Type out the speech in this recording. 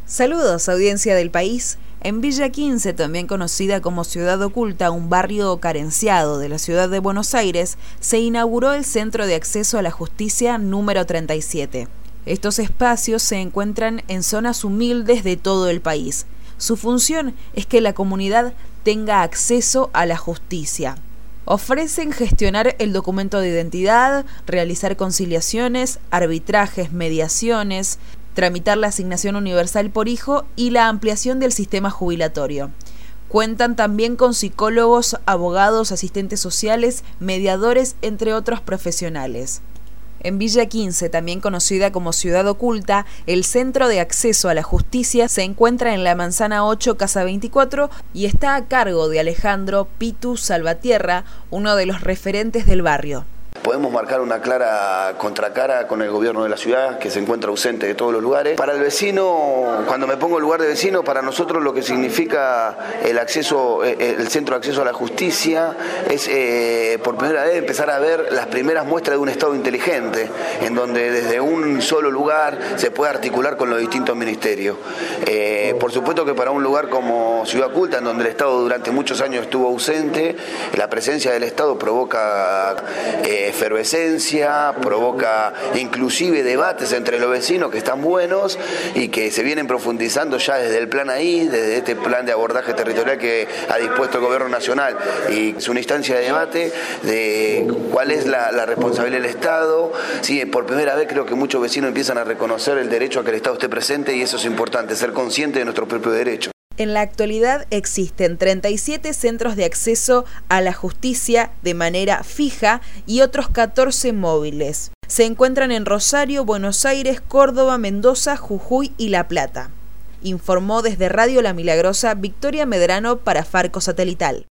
Saludos, audiencia del país. En Villa 15, también conocida como Ciudad Oculta, un barrio carenciado de la ciudad de Buenos Aires, se inauguró el Centro de Acceso a la Justicia número 37. Estos espacios se encuentran en zonas humildes de todo el país. Su función es que la comunidad tenga acceso a la justicia. Ofrecen gestionar el documento de identidad, realizar conciliaciones, arbitrajes, mediaciones, tramitar la asignación universal por hijo y la ampliación del sistema jubilatorio. Cuentan también con psicólogos, abogados, asistentes sociales, mediadores, entre otros profesionales. En Villa 15, también conocida como Ciudad Oculta, el Centro de Acceso a la Justicia se encuentra en la Manzana 8, Casa 24 y está a cargo de Alejandro Pitu Salvatierra, uno de los referentes del barrio. Podemos marcar una clara contracara con el gobierno de la ciudad, que se encuentra ausente de todos los lugares. Para el vecino, cuando me pongo en lugar de vecino, para nosotros lo que significa el acceso, el centro de acceso a la justicia, es por primera vez empezar a ver las primeras muestras de un Estado inteligente, en donde desde un solo lugar se puede articular con los distintos ministerios. Por supuesto que para un lugar como Ciudad Oculta, en donde el Estado durante muchos años estuvo ausente, la presencia del Estado provoca efervescencia, provoca inclusive debates entre los vecinos que están buenos y que se vienen profundizando ya desde el plan ahí, desde este plan de abordaje territorial que ha dispuesto el gobierno nacional, y es una instancia de debate de cuál es la responsabilidad del Estado. Sí, por primera vez creo que muchos vecinos empiezan a reconocer el derecho a que el Estado esté presente, y eso es importante, ser consciente de nuestro propio derecho. En la actualidad existen 37 centros de acceso a la justicia de manera fija y otros 14 móviles. Se encuentran en Rosario, Buenos Aires, Córdoba, Mendoza, Jujuy y La Plata. Informó desde Radio La Milagrosa Victoria Medrano para Farco Satelital.